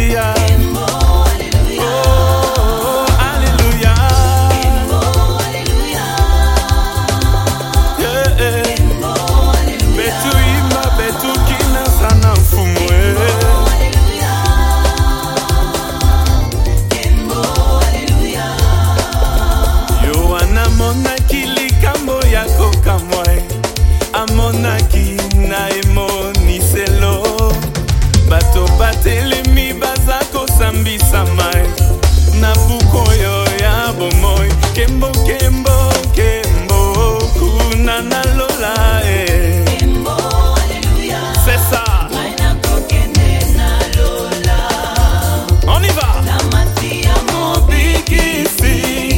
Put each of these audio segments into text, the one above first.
Alléluia. Oh, Alléluia. Betu ima, betu kina sana mfumwe. Yohana monaki likambo yako kamwe, amonaki na emoniselo. Bato batelemi baza kosambisa mai na buko yo ya bomoi. Kembo kembo kembo kuna na lola Kembo, alléluia. C'est ça. On y va. Namatia Mobikisi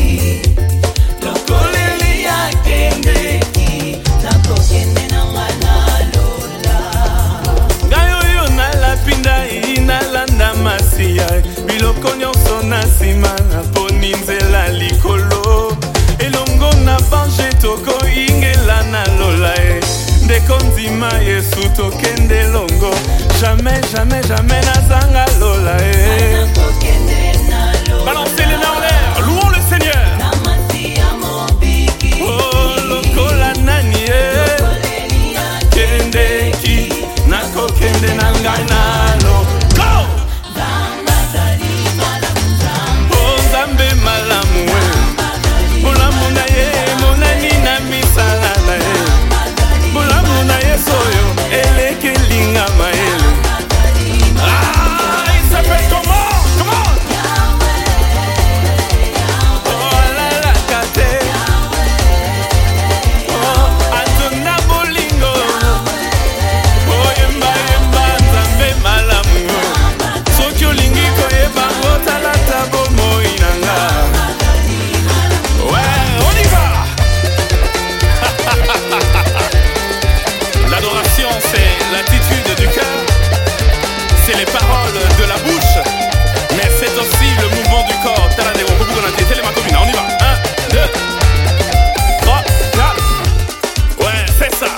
lokoleli ya kendeki nakokende na ngana lola. Gayo yo na lapinda inalanda masia. Biloko nyonso na nsima naponi nzela likolo. Elongo na bange toko ingela na lola e. Ndeko nzima Yesu tokende longo. Jamais, jamais, jamais nazanga lola e. Nakokende na lola. Balancez les mains en l'air, louons le Seigneur. Namatia mobiki Oh, lokola nani e. lokoleli ya Kendeki, nako kende na ngai nalo. Go! zamba zali malamu zamba. Oh, Nzambe malamu e. Bolamu na ye, monani na misala na ye. Bolamu na ye soyo, eleke linga maele. Ah, il s'appelle comment? Comment? Oh, la la kate. Oh, atona bolingo. Oh, yemba yemba, Nzambe malamu. Soki olingi koyeba ngotalata bomoi na nga. Ouais, on y va. L'adoration, c'est l'attitude du cœur, c'est les paroles de la bouche, mais c'est aussi le mouvement du corps. On y va. 1, 2, 3, 4. Ouais, c'est ça.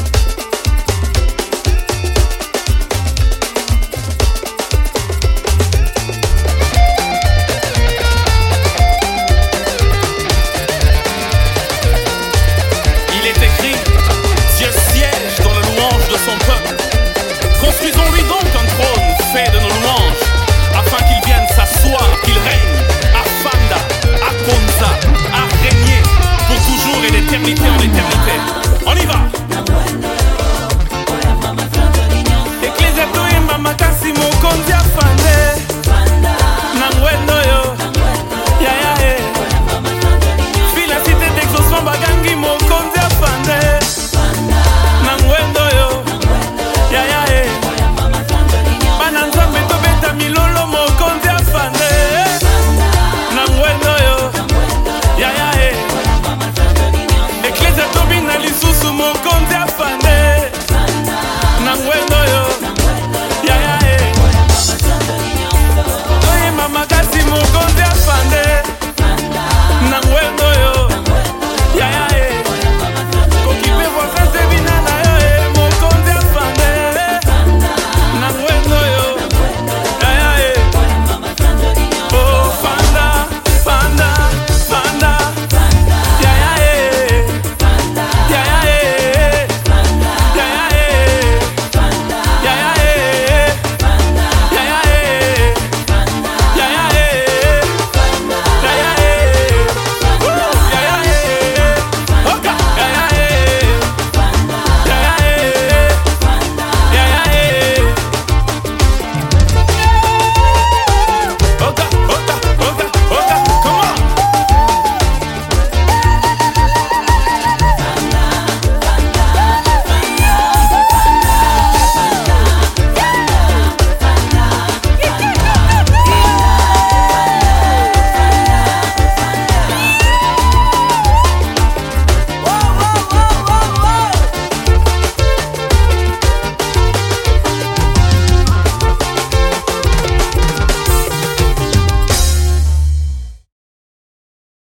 Il est écrit, Dieu siège dans la louange de son peuple. Construisons-lui donc un trône fait de nos louanges, afin qu'il vienne s'asseoir, qu'il règne, Afanda, Akonza, à régner pour toujours et d'éternité en éternité. On y va.